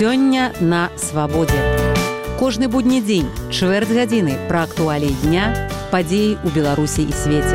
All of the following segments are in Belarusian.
Сёння на свабодзе. Кожны будні дзень, чвэрць гадзіны пра актуаліі дня, падзеі ў Беларусі і свеце.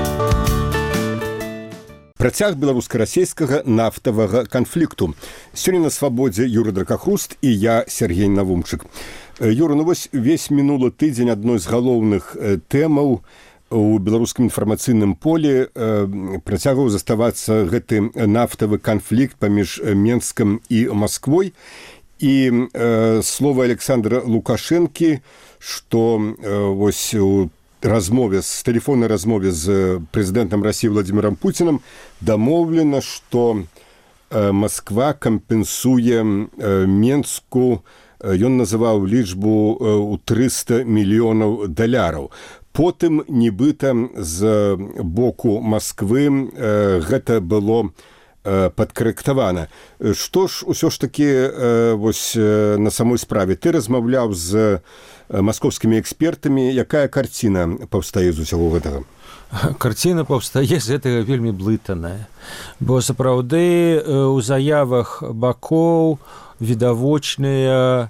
Працяг беларуска-расейскага нафтавага канфлікту. Сёння на свабодзе Юрый Дракахруст і я, Сергей Навумчык. Юра, ну вось весь мінулы тыдзень адной з галоўных тэмаў у беларускім інфармацыйным полі працягваў заставацца гэты нафтавы канфлікт паміж Менскам і Масквой. І слова Александра Лукашэнкі, што вось у тэлефоннай размове з прэзідэнтам Расіі Владзімірам Пуцінам дамоўлена, што Масква кампенсуе Менску, ён называў лічбу ў 300 мільёнаў даляраў. Потым, нібыта, з боку Масквы гэта было падкарэктавана. Што ж усё ж такі вось на самой справе? Ты размаўляў з маскоўскімі экспертамі. Якая карціна паўстае з усяго гэтага? Карціна паўстае з гэтага вельмі блытаная. Бо сапраўды у заявах бакоў відавочная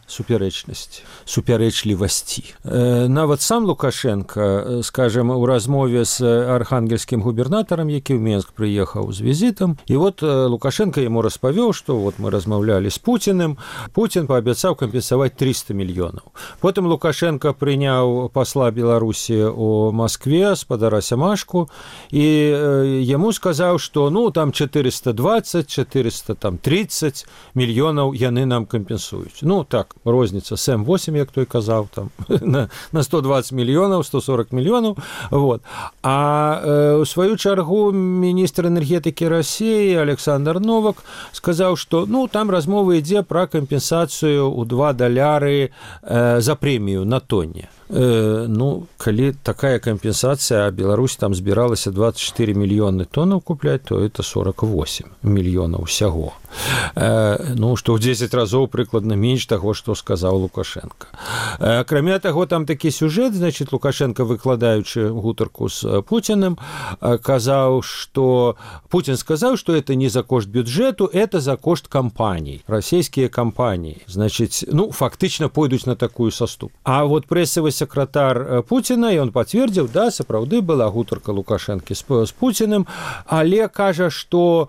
супярэчлівасці. Нават сам Лукашенко, скажем, у размове з архангельскім губернатарам, які ў Менск прыехаў з візітам, і вот Лукашенко яму распавёў, што вот мы размаўлялі з Пуціным, Пуцін паабяцаў кампенсаваць 300 мільёнаў. Потым Лукашенко прыняў пасла Беларусі у Маскве, спадара Сямашку, і яму сказаў, што ну там 420-430 мільёнаў яны нам кампенсуюць. Ну, так, розніца 7-8, як той казаў, там, на 120 мільёнаў, 140 мільёнаў. Вот. А у сваю чаргу міністр энергетыкі Расіі Александр Новак сказаў, што ну, там размова ідзе пра кампенсацыю ў 2 даляры за прэмію на тонне. Ну, калі такая кампенсацыя, а Беларусь там збіралася 24 мільёны тоннаў купляць, то это 48 мільёнаў усяго. Ну, што ў 10 разоў прыкладна менш таго, што сказаў Лукашенко. Акрамя таго, там такі сюжэт, значит, Лукашенко, выкладаючы гутарку з Пуціным, казаў, што Пуцін сказаў, што это не за кошт бюджэту, это за кошт кампаній, расійскія кампаніі. Значит, ну, фактычна пойдуць на такую саступ. А вот прэсавы сакратар Пуціна, і он пацвердзіў, да, сапраўды была гутарка Лукашэнкі з Пуціным, але кажа, што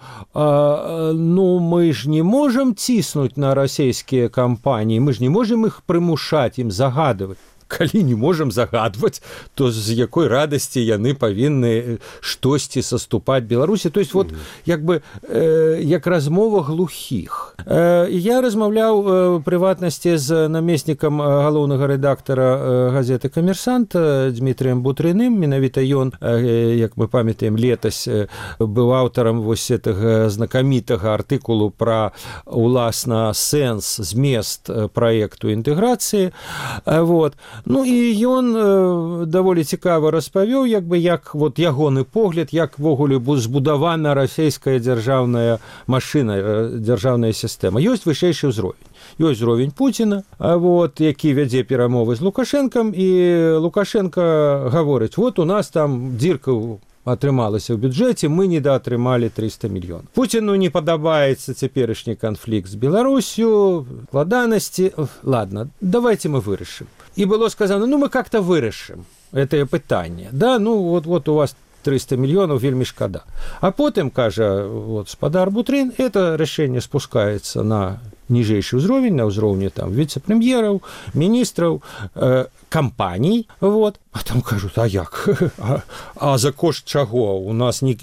ну, мы ж не можам ціснуць на расійскія кампаніі, мы ж не можам іх прымушаць, ім загадваць. Калі не можам загадваць, то з якой радасці яны павінны штосьці саступаць Беларусі. То есть вот як бы як размова глухіх. Я размаўляў прыватнасці з намеснікам галоўнага рэдактара газеты «Камерсант» Дмітрыем Бутрыным. Менавіта ён, як мы памятаем, летась быў аўтарам вось гэтага знакамітага артыкулу пра уласна сэнс, змест праекту інтэграцыі. Вот. Ну і ён даволі цікава распавёў, як бы як вот ягоны погляд, як ввогуле збудавана расійская дзяржаўная машына, дзяржаўная сістэма. Ёсць вышэйшы ўзровень. Ёсць ўзровень Пуціна, вот, які вядзе перамовы з Лукашэнкам, і Лукашенко гаворыць, вот у нас там дзірка атрымалася ў бюджэце, мы недаатрымалі 300 мільёнаў. Пуціну не падабаецца цяперашні канфлікт з Беларусю, складанасці. Ладно, давайте мы вырашым. І было сказано, ну мы как-то вырашым это пытанне. Да, ну вот у вас 300 мільёнаў, вельмі шкада. А потым, кажа вот, спадар Бутрын, это рашэнне спускаецца на ніжэйшы ўзровень, на ўзроўні там віцэ-прэм'ераў, міністраў, кампаній, вот. А там кажуць, а як? А за кошт чаго? У нас не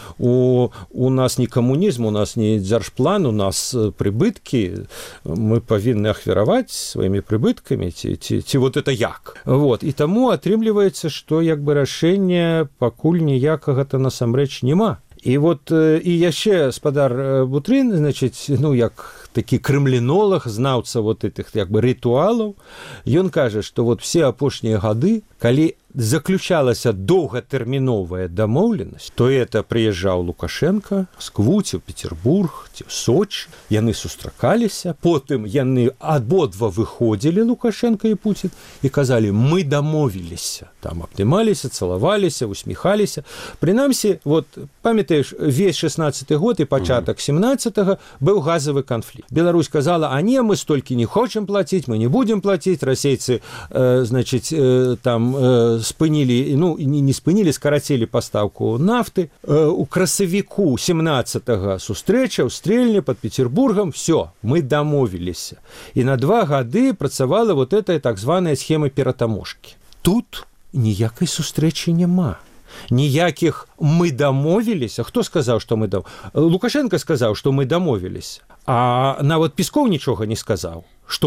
камунізм, у нас не дзяржплан, у нас прыбыткі, мы павінны ахвяраваць сваімі прыбыткамі, ці вот это як? Вот. І таму атрымліваецца, што як бы рашэння пакуль ніякага-то насамрэч няма. І вот і яшчэ спадар Бутрын, значит, ну як такі крэмлінолог, знаўца вот этих як бы рытуалаў, ён кажа, што вот все апошнія гады калі заключалася доўгатэрміновая дамоўленасць, то это прыязджаў Лукашенко з Квуці ў Петербург ці ў Сочи, яны сустракаліся, потым яны абодва выходзілі, Лукашенко і Путін, і казалі, мы дамовіліся, там абнімаліся, цалаваліся, усміхаліся. Прынамсі, вот памятаеш, весь 16-й год і пачатак 17-го быў газавы канфлікт. Беларусь казала, а не, мы столькі не хочам плаціць, мы не будем плаціць, расейцы, значыць, там спынілі, ну, не спынілі, скарацілі пастаўку нафты. У красавіку 17-го сустрэча ў Стрельне под Петербургом, все, мы дамовіліся. І на 2 гады працавала вот эта так званая схема ператаможкі. Тут ніякай сустрэчы няма. Ніякіх мы дамовіліся. Хто сказаў, што мы дамовіліся? Лукашенко сказаў, што мы дамовіліся. А нават Песков нічога не сказаў, што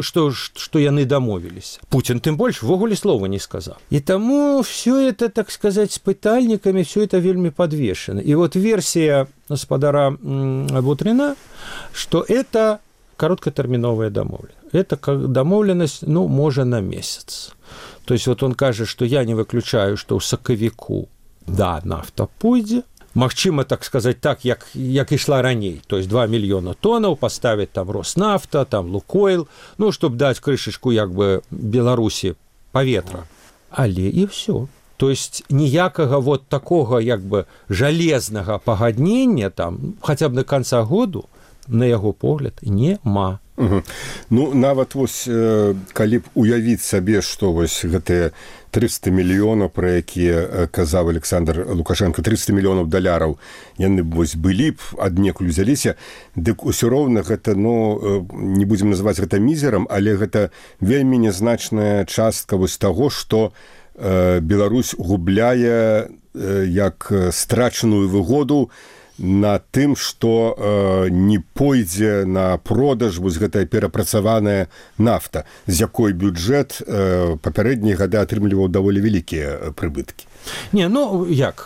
яны дамовіліся. Путин тым больш ввогуле слова не сказаў. І таму все это, так сказать, с пытальниками, все это вельмі подвешено. И вот версия господара Бутрина, что это короткотерминовая домовленность. Это домовленность, ну, можа на месяц. То есть вот он кажа, что я не выключаю, что ў сакавіку, да, нафта пойдзе. Магчыма, так сказать, так, як ішла раней. То есть 2 мільёна тоннаў поставить там Роснафта, там Лукойл, ну, чтобы дать крышечку, як бы, Беларусі паветра. Але і все. То есть ніякага вот такого, як бы, жалезнага пагаднення там, хотя б до конца году, на яго погляд, нема. Угу. Ну, нават вось, калі б уявіць сабе, што вось гэтыя 300 мільёнаў, пра якія казаў Александр Лукашенко, 300 мільёнаў даляраў, яны вось былі б, аднекуль узяліся, дык усё роўна гэта, ну, не будзем называць гэта мізерам, але гэта вельмі нязначная частка вось таго, што Беларусь губляе як страчаную выгоду на тым, што не пойдзе на продаж вось гэтая перапрацаваная нафта, з якой бюджэт папярэднія гады атрымліваў даволі вялікія прыбыткі. Не, ну, як,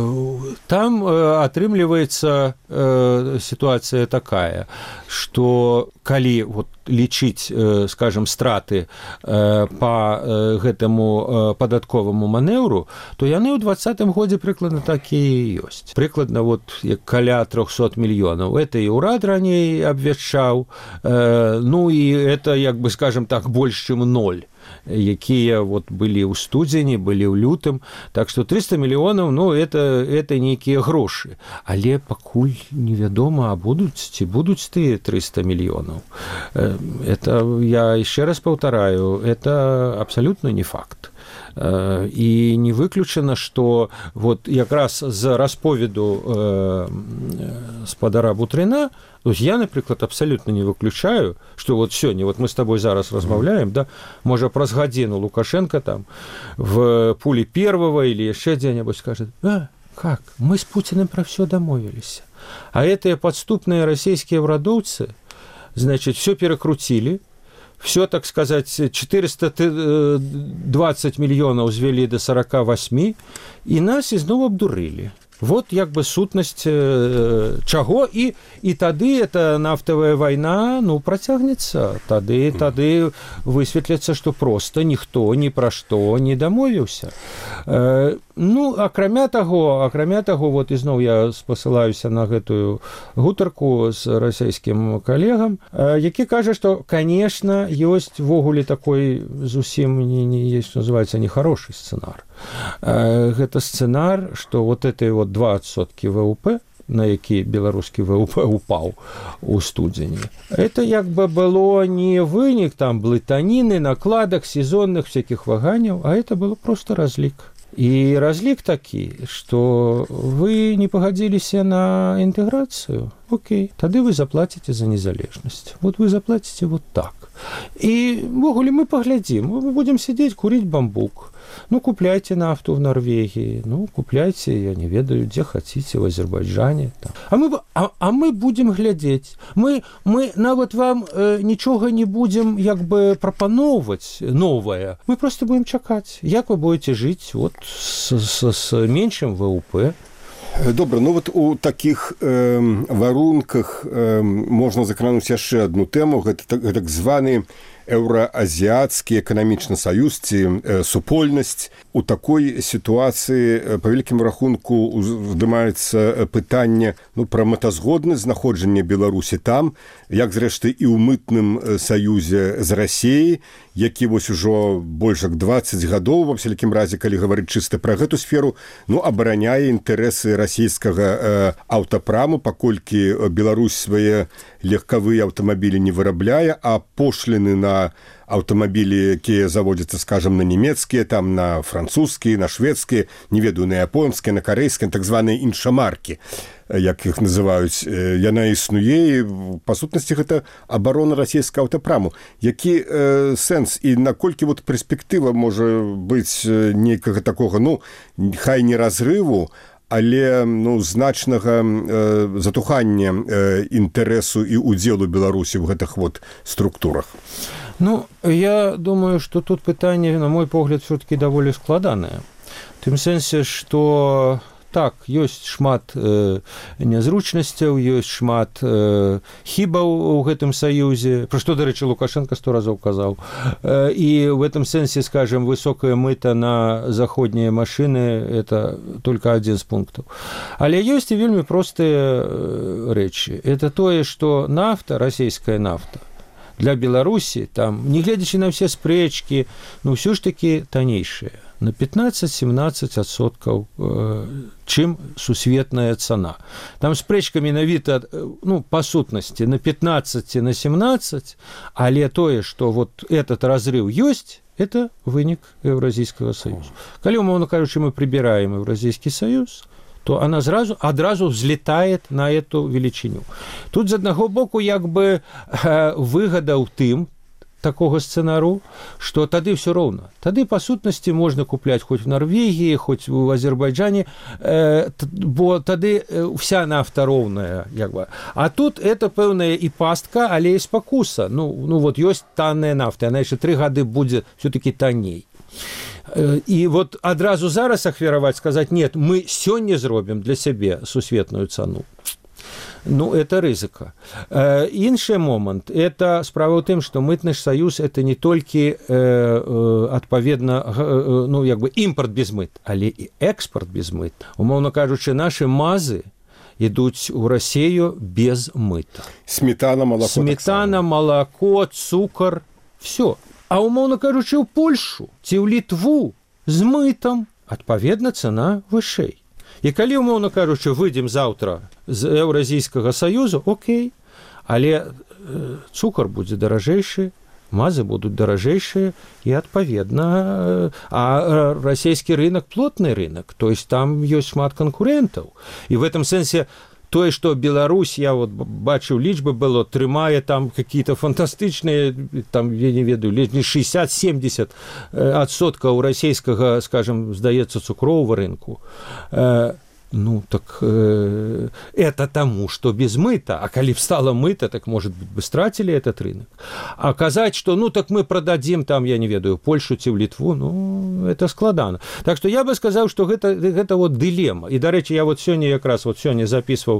там атрымліваецца ситуация такая, что калі вот лічыць, скажем, страты по гэтаму падатковаму манеўру, то яны ў 2020 годзе прыкладна такія ёсць. Прыкладна вот каля 300 мільёнаў. Это і ўрад раней абвяшчаў, ну і это, як бы, скажем так, больш чым 0. Якія вот былі ў студзені, былі ў лютым. Так што 300 мільёнаў, ну, это нейкія грошы. Але пакуль невядома, а ці будуць тыя 300 мільёнаў. Это, я еще раз паўтараю, это абсолютно не факт. І не выключана, што вот якраз з расповеду спадара Бутрина, я, напрыклад, абсолютно не выключаю, что вот сёння, вот мы с тобой зараз размаўляем, да, можа праз гадзіну Лукашенко там в пуле первого или еще где-нибудь скажет, как, мы с Путиным про все домовились. А эти подступные российские врадовцы, значит, все перекрутили, все, так сказать, 420 мільёнаў звели до 48, и нас изноў абдурылі. Вот як бы сутнасць чаго, і тады эта нафтавая вайна, ну, працягнецца. Тады высветліцца, што проста ніхто ні пра што не дамовіўся. Ну, акрамя таго, вот ізноў я спасылаюся на гэтую гутарку з расійскім калегам, які кажа, што, конечно, ёсць ввогуле такой зусім не называецца нехарошы сцэнар. Гэта сцэнар, што вот этой вот 2% ВВП, на які беларускі ВВП упаў у студзені, это як бы было не вынік там блытаніны, накладак, сезонных всяких ваганняў, а это было просто разлік. И разлик такі, что вы не погодились на интеграцию, окей, тогда вы заплатите за незалежность. Вот вы заплатите вот так. И, ввогуле, мы поглядим, мы будем сидеть, курить бамбук. Ну, купляйте нафту в Норвегии, ну, купляйте, я не ведаю, где хотите, в Азербайджане. Там. А мы будем глядеть. Мы нават вам ничего не будем, як бы, пропановывать новое. Мы просто будем чакать, як вы будете жить вот с меньшим ВВП. Добра, ну вот у таких варунках можна закрануць яшчэ одну тэму, гэта так званы еўраазіяцкі эканамічны саюз ці супольнасць. У такой сітуацыі па вялікім рахунку здымаецца пытанне пра мэтазгоднасць знаходжання Беларусі там, як зрэшты і ў мытным саюзе з Расіяй, які вось ужо больш як 20 гадоў, ва всякім разе, калі гаварыць чыста пра гэту сферу, абараняе інтарэсы расійскага аўтапраму, паколькі Беларусь свае легкавыя аўтамабілі не вырабляе, а пошліны на аўтамабілі, якія заводзяцца, скажам, на нямецкія, там на французскія, на шведскія, не ведаю, на японскія, на карэйскія, так званыя іншамаркі, як іх называюць, яна існуе, і па сутнасці гэта абарона расійскага аўтапраму. Які сэнс і наколькі перспектыва можа быць нейкага такога, хай не разрыву, але значнага затухання інтарэсу і удзелу Беларусі ў гэтых структурах? Я думаю, что тут пытанне, на мой погляд, все-таки даволі складанае. В тым сэнсе, што так, ёсць шмат нязручнасцяў, ёсць шмат хібаў у гэтым саюзе, пра што, дарэчы, Лукашенко 100 разоў казаў. І в этом сэнсе, скажем, высокая мыта на заходнія машыны – это только адзін з пунктаў. Але ёсць і вельмі простыя рэчы. Это тое, што нафта, расійская нафта, для Беларусі, там, не гледзячы на ўсе спрэчкі, ўсё ж такі таннейшая. На 15-17%, чым сусветная цана. Там спрэчка менавіта, па сутнасці, на 15, на 17, але тое, што этот разрыв ёсць, это вынік Еўразійскага саюзу. Калі, умоўна кажучы, мы прибираем Еўразійскі саюз, то она адразу взлетает на эту величиню. Тут, з аднаго боку, выгада ў тым, такого сцэнару, што тады ўсё роўна. Тады, па сутнасці, можна купляць хоць в Норвегіі, хоць у Азербайджане, бо тады вся нафта роўная. А тут это пэўная і пастка, але і спакуса. Ёсць танная нафта, яна яшчэ 3 гады будзе все-таки танней. І адразу зараз ахвяраваць, сказаць, нет, мы сёння зробім для сябе сусветную цану. Это рызыка. Іншы момант, это справа ў тым, што мытны саюз это не толькі адпаведна імпорт без мыт, але і экспорт без мыт. Умоўна кажучы, нашы мазы ідуць у Расію без мыта. Сметана, малако, цукар, все. А умоўна кажучы, ў Польшу ці ў Літву з мытам, адпаведна, цана вышэй. І калі, умоўна кажучы, выйдзем заўтра з Еўразійскага саюзу, окей, але цукар будзе даражэйшы, мазы будуць даражэйшыя, і адпаведна, а расійскі рынок плотны рынок, то есть там ёсць шмат канкурентаў. І в этом сэнсе тое, што Беларусь, я бачыў лічбы было, трымае там какие-то фантастычныя, там, я не ведаю, ледзь не 60-70% расійскага, скажем, здаецца, цукрового рынку. Это тому, что без мыта, а коли встало мыто, так, может быть, бы стратили этот рынок. А казать, что, так мы продадим там, я не ведаю, Польшу ці в Литву, это складано. Так что я бы сказал, что это дилемма. И, до речи, я сегодня якраз сегодня записывал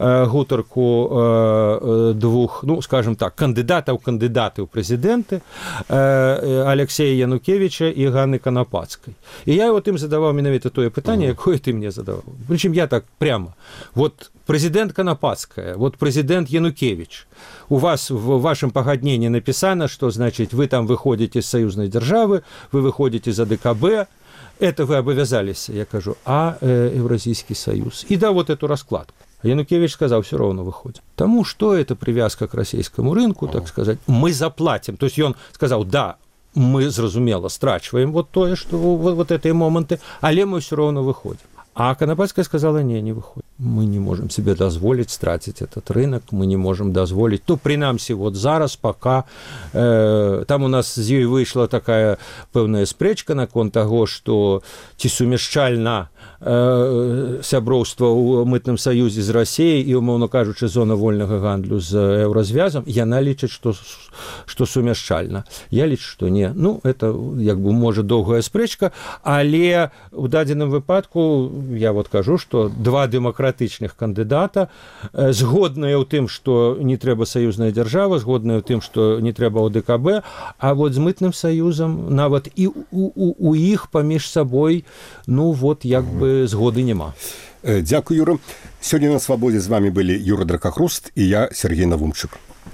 гутарку двух, скажем так, кандидатов в президенты, Алексея Янукевича и Ганны Конопадской. И я им задавал менавіта тое питание, якое ты мне задавал. Причем я так прямо. Президент Конопадская, президент Янукевич. У вас в вашем погоднении написано, что, значит, вы там выходите из союзной державы, вы выходите за ДКБ. Это вы обовязались, я кажу, а Евразийский союз. И да, эту раскладку. Янукевич сказал, все равно выходит. Тому, что это привязка к российскому рынку, так сказать, мы заплатим. То есть он сказал, да, мы, зразумела, страчиваем тое, что эти моменты, але мы все равно выходим. А Конопадская сказала, не выходит. Мы не можем себе дозволить стратить этот рынок, мы не можем дозволить. Принамсі, зараз, пока там у нас з ёй вышла такая пэўная спрэчка наконт таго, што ці сумяшчальна сяброўства ў мытным саюзе з Расіяй і, умоўна кажучы, зона вольнага гандлю з еўразвязам, яна лічыць, што сумяшчальна. Я лічу, што не. Это, можа, доўгая спрэчка, але ў дадзеным выпадку я кажу, што два дэмакратычных тэарэтычных кандыдата, згодныя ў тым, што не трэба саюзная дзяржава, згодныя ў тым, што не трэба ОДКБ, а вот з мытным саюзам нават і у іх паміж сабой, ну вот як бы згоды няма. Дзякуй, Юра. Сёння на свабодзе з вами былі Юра Дракахруст і я, Сергей Навумчык.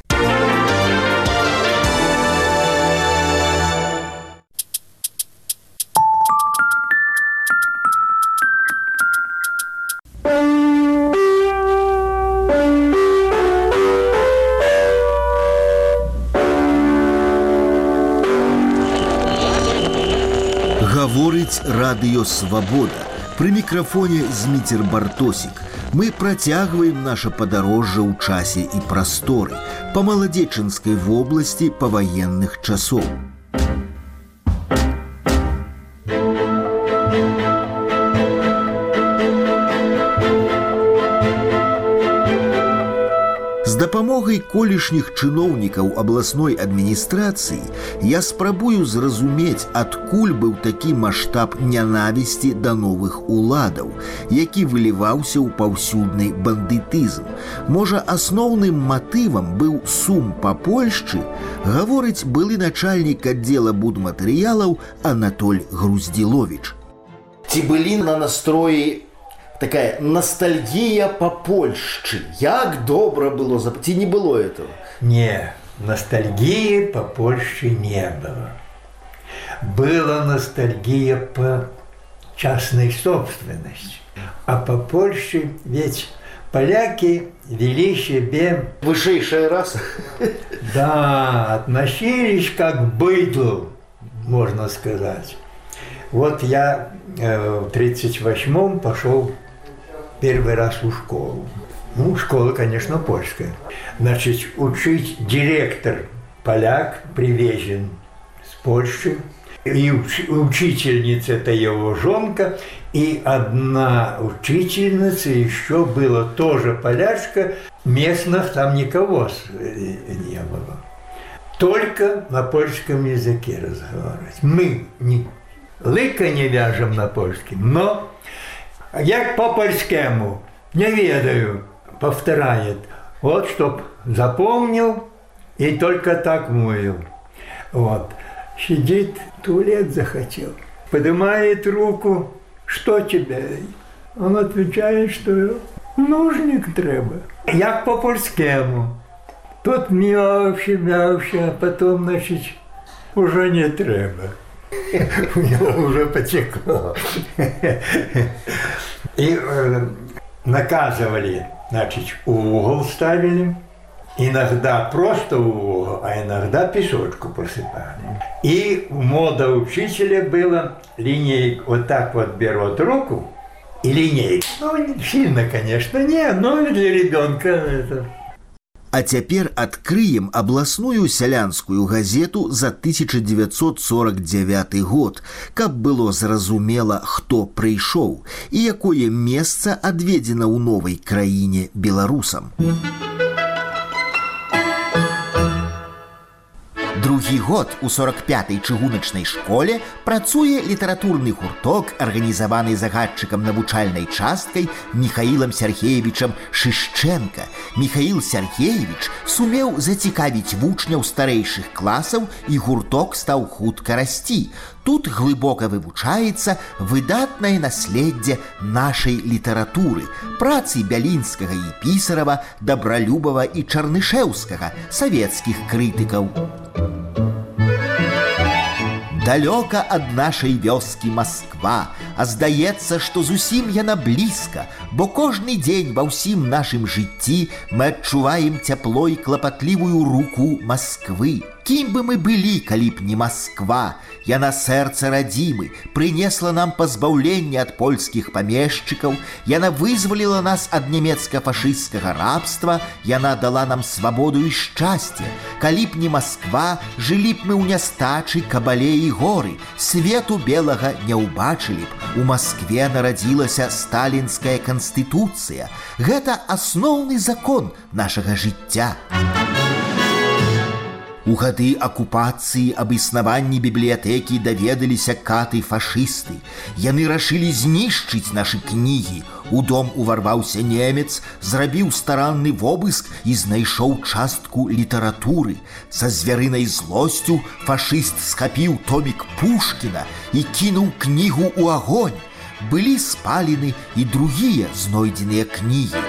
Гаворыць радыё «Свабода». Пры мікрафоне Зміцер Бартосік. Мы працягваем наша падарожжа ў часе і прасторы па Маладзечынскай вобласці паваенных часоў. З дапамогай колішніх чыноўнікаў абласной адміністрацыі я спрабую зразумець, адкуль быў такі маштаб нянавісці да новых уладаў, які выліваўся ў паўсюдны бандытызм. Можа, асноўным матывам быў сум па Польшчы, гаворыць былы начальнік аддзела будматэрыялаў Анатоль Груздзіловіч. Ці былі на настроі такая ностальгия по Польшчы. Як добра было, ці не было этого? Не, ностальгии по Польше не было. Была ностальгия по частной собственности. А по Польше ведь поляки вели себе... Высшая раса. Да, относились как к быдлу, можно сказать. Вот я в 1938-м пошел первый раз в школу. Ну, школа, конечно, польская. Значит, учить директор поляк привезен с Польши. И учительница – это его жонка. И одна учительница еще была тоже полячка. Местных там никого не было. Только на польском языке разговаривать. Мы лыка не вяжем на польском, но як по-польскому, не ведаю, повторяет. Вот, чтоб запомнил и только так мовил. Вот. Сидит, туалет захотел, поднимает руку, что тебе? Он отвечает, что нужник треба. Як по-польскому. Тут мявши, а потом, значит, уже не треба. У него уже потекло. И наказывали, значит, угол ставили. Иногда просто угол, а иногда песочку посыпали. И мода учителя была линейка, вот так вот берут руку и линейка. Ну, сильно, конечно, не, но для ребенка это... А цяпер адкрыем абласную сялянскую газету за 1949 год, каб было зразумела, хто прыйшоў і якое месца адведзена ў новай краіне беларусам. Другі год у 45-й чыгуначнай школе працуе літаратурны гурток, арганізаваны загадчыкам навучальнай часткай Михаілам Сергеевічам Шышчэнка. Михаіл Сергеевіч сумеў зацікавіць вучняў старэйшых класаў, і гурток стаў хутка расці. Тут глыбока вывучаецца выдатнае наследдзе нашай літаратуры, працы Бялінскага і Пісарава, Дабралюбава і Чарнышэўскага, савецкіх крытыкаў. Далёка ад нашай вёскі Масква, а здаецца, што зусім яна блізка, бо кожны дзень ва ўсім нашым жыцці мы адчуваем цяпло і клапатлівую руку Масквы. Кім бы мы былі, калі б не Масква? Яна сэрца радзімы, прынесла нам пазбаўленне ад польскіх памешчыкаў, яна вызваліла нас ад нямецка-фашысцкага рабства, яна дала нам свабоду і шчасце. Калі б не Масква, жылі б мы ў нястачы, кабале і горы, свету белага не ўбачылі б. У Маскве нарадзілася сталінская канстытуцыя. Гэта асноўны закон нашага жыцця. У гады акупацыі аб існаванні бібліятэкі даведаліся каты-фашысты. Яны рашылі знішчыць нашы кнігі. У дом уварваўся немец, зрабіў старанны вобыск і знайшоў частку літаратуры. Са звярынай злосцю фашыст схапіў томік Пушкіна і кінуў кнігу ў агонь. Былі спалены і другія знойдзеныя кнігі.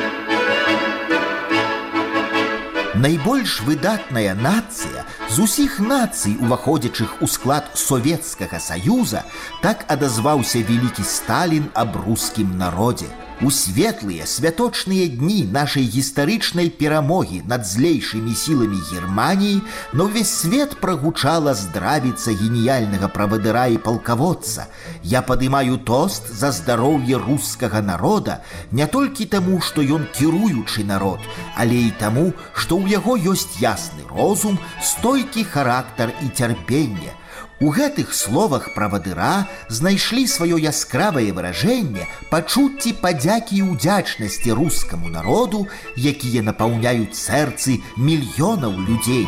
Найбольш выдатная нацыя з усіх нацый, уваходзячых у склад Советскага Саюза, так адазваўся вялікі Сталін аб рускім народзе. У светлыя святочныя дні нашай гістарычнай перамогі над злейшымі сіламі Германіі на ўвесь свет прагучала здравіца геніяльнага правадыра і палкаводца. Я падымаю тост за здароўе рускага народа не толькі таму, што ён кіруючы народ, але і таму, што ў яго ёсць ясны розум, стойкі характар і цярпенне. У гэтых словах правадыра знайшлі сваё яскравае выражэнне пачуцці падзякі і ўдзячнасці рускаму народу, якія напаўняюць сэрцы мільёнаў людзей.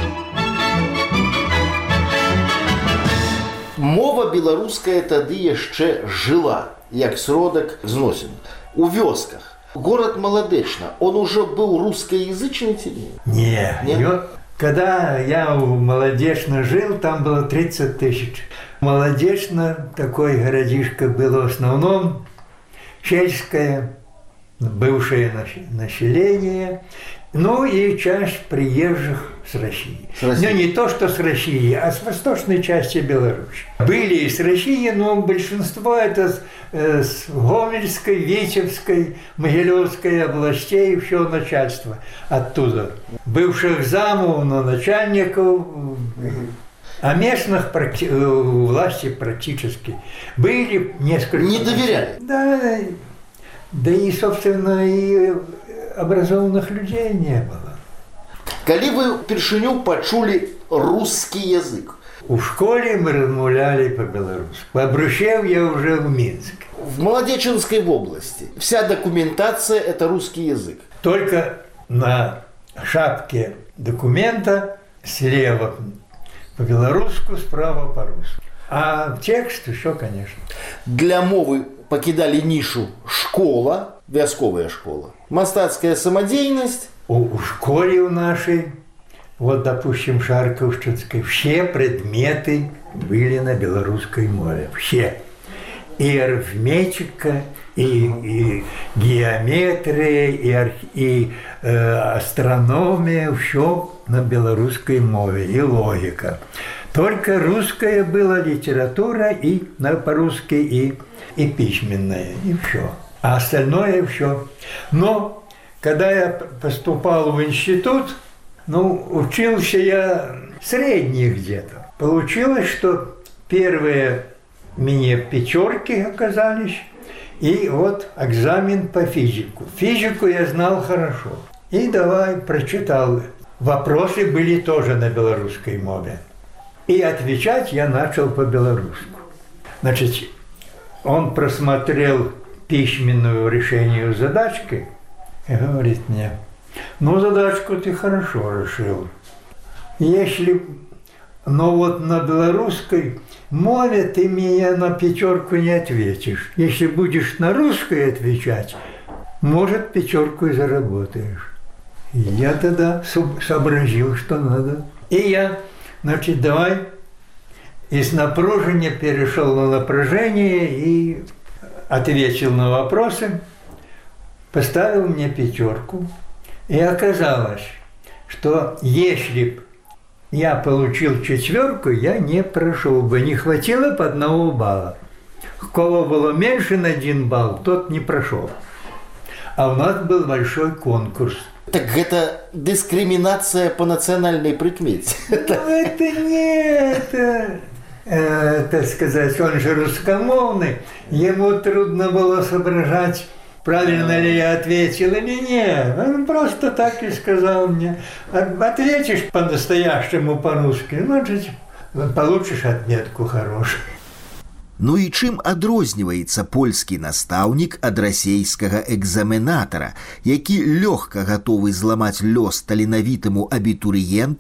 Мова беларуская тады яшчэ жыла, як сродак зносін. У вёсках. Город Молодечно, он уже был русскоязычный тебе? Нет. Когда я в Молодечно жил, там было 30 тысяч. Молодечно, такой городишко было в основном сельское, бывшее население, ну и часть приезжих с России. Ну, не то, что с России, а с восточной части Беларуси. Были и с России, но большинство это с Гомельской, Витебской, Могилевской областей, все начальство оттуда. Бывших замов, но начальников, а местных власти практически были несколько. Не доверяли? Да и, собственно, и образованных людей не было. Калі вы впершыню пачулі русский язык? У школе мы размовляли по-белорусски. Обращал я уже в Минск. В Молодеченской области вся документация – это русский язык. Только на шапке документа слева по-белорусски, справа по-русски. А текст еще, конечно. Для мовы покидали нишу школа, вясковая школа, мастацкая самодеятельность. У школе у нашей, вот, допустим, Шарковщинской, все предметы были на белорусской мове. Все. И арифметика, и геометрия, и астрономия, все на белорусской мове, и логика. Только русская была литература и по-русски, и письменная, и все. А остальное все. Но когда я поступал в институт, учился я средний где-то. Получилось, что первые мне пятерки оказались, и вот экзамен по физику. Физику я знал хорошо. И давай прочитал. Вопросы были тоже на белорусской мове. И отвечать я начал по-белорусски. Значит, он просмотрел письменную решение задачки и говорит мне: задачку ты хорошо решил. Если, вот на белорусской мове ты меня на пятерку не ответишь. Если будешь на русской отвечать, может, пятерку и заработаешь. И я тогда сообразил, что надо. И я, давай, из напружения перешел на напряжение и ответил на вопросы, поставил мне пятерку. И оказалось, что если бы я получил четверку, я не прошел бы, не хватило по 1 балла. У кого было меньше на 1 балл, тот не прошел. А у нас был большой конкурс. Так это дискриминация по национальной прикмете. Это не так сказать, он же русскомовный, ему трудно было соображать, правильно ли я ответил или нет. Он просто так и сказал мне: ответишь по-настоящему по-русски, значит, получишь отметку хорошую. Ну і чым адрозніваецца польскі настаўнік ад расейскага экзаменатара, які лёгка гатовы зламаць лёс таленавітаму абітурыенту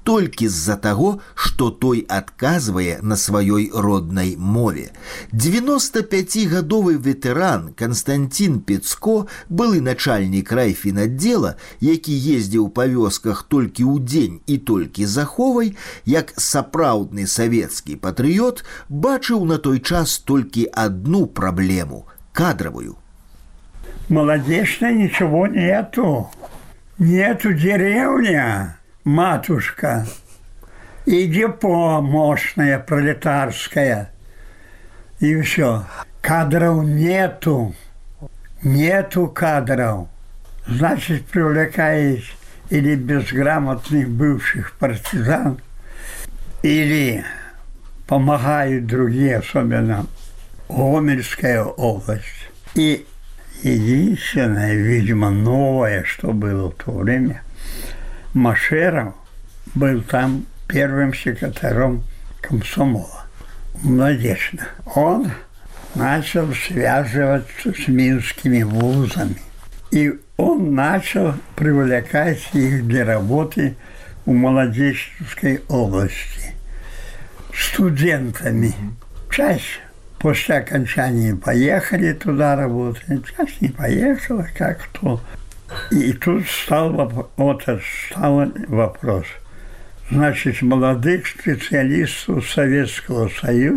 толькі з-за таго, што той адказвае на сваёй роднай мове. 95-гадовы ветэран Константин Пецко, былы начальнік райфінаддзела, які ездзіў па вёсках толькі ў дзень і толькі заховай, як сапраўдны савецкі патрыёт, бачыў на той час толькі одну праблему – кадровую. Молодечно ничего нету. Нету деревня, матушка, и депо мощное, пролетарское. И все. Кадров нету. Нету кадров. Значит, привлекаешь или безграмотных бывших партизан, или помогают другие, особенно Гомельская область. И единственное, видимо, новое, что было в то время, Машеров был там первым секретарем комсомола. Молодечно. Он начал связываться с минскими вузами. И он начал привлекать их для работы в Молодечной области студентами. Часть после окончания поехали туда работать, часть не поехала, как кто. И тут стал вопрос. Значит, молодых специалистов Советского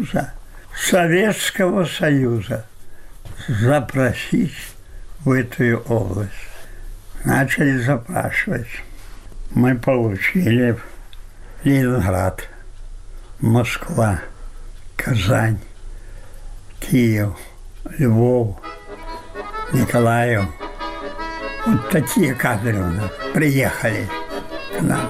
Союза запросить в эту область. Начали запрашивать. Мы получили Ленинград, Москва, Казань, Киев, Львов, Николаев. Вот такие кадры у нас приехали к нам.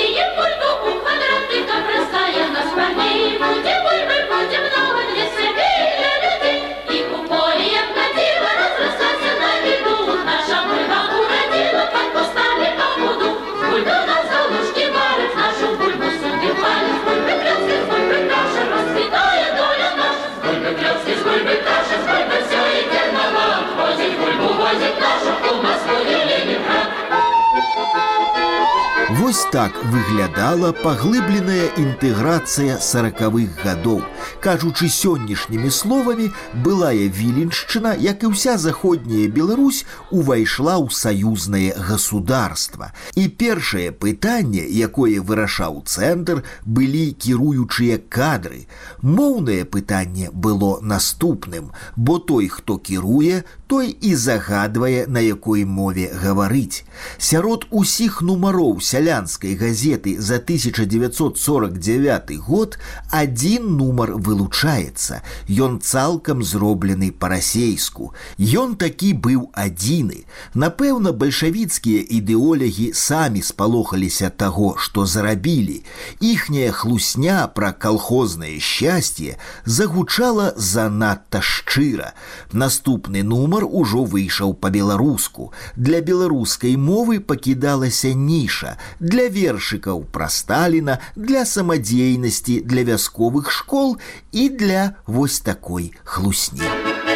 Вось так выглядала паглыбленая інтэграцыя 40-х гадоў. Кажучы сённяшнімі словамі, былая Віленшчына, як і ўся заходняя Беларусь, увайшла ў саюзнае государства. І першае пытанне, якое вырашаў цэнтр, былі кіруючыя кадры. Моўнае пытанне было наступным, бо той, хто кіруе, той і загадвае, на якой мове гаварыць. Сярод усіх нумароў сялянскай газеты за 1949 год один нумар вылучаецца. Ён цалкам зроблены па-расейску. Ён такі быў адзіны. Напэўна, бальшавіцкія ідэолягі самі спалохаліся таго, што зарабілі. Іхняя хлусня пра калхознае шчасце загучала занадта шчыра. Наступны нумар ужо выйшаў па-беларуску. Для беларускай мовы пакідалася ніша. Для вершыкаў пра Сталіна, для самадзейнасці, для вясковых школ і для вось такой хлусні.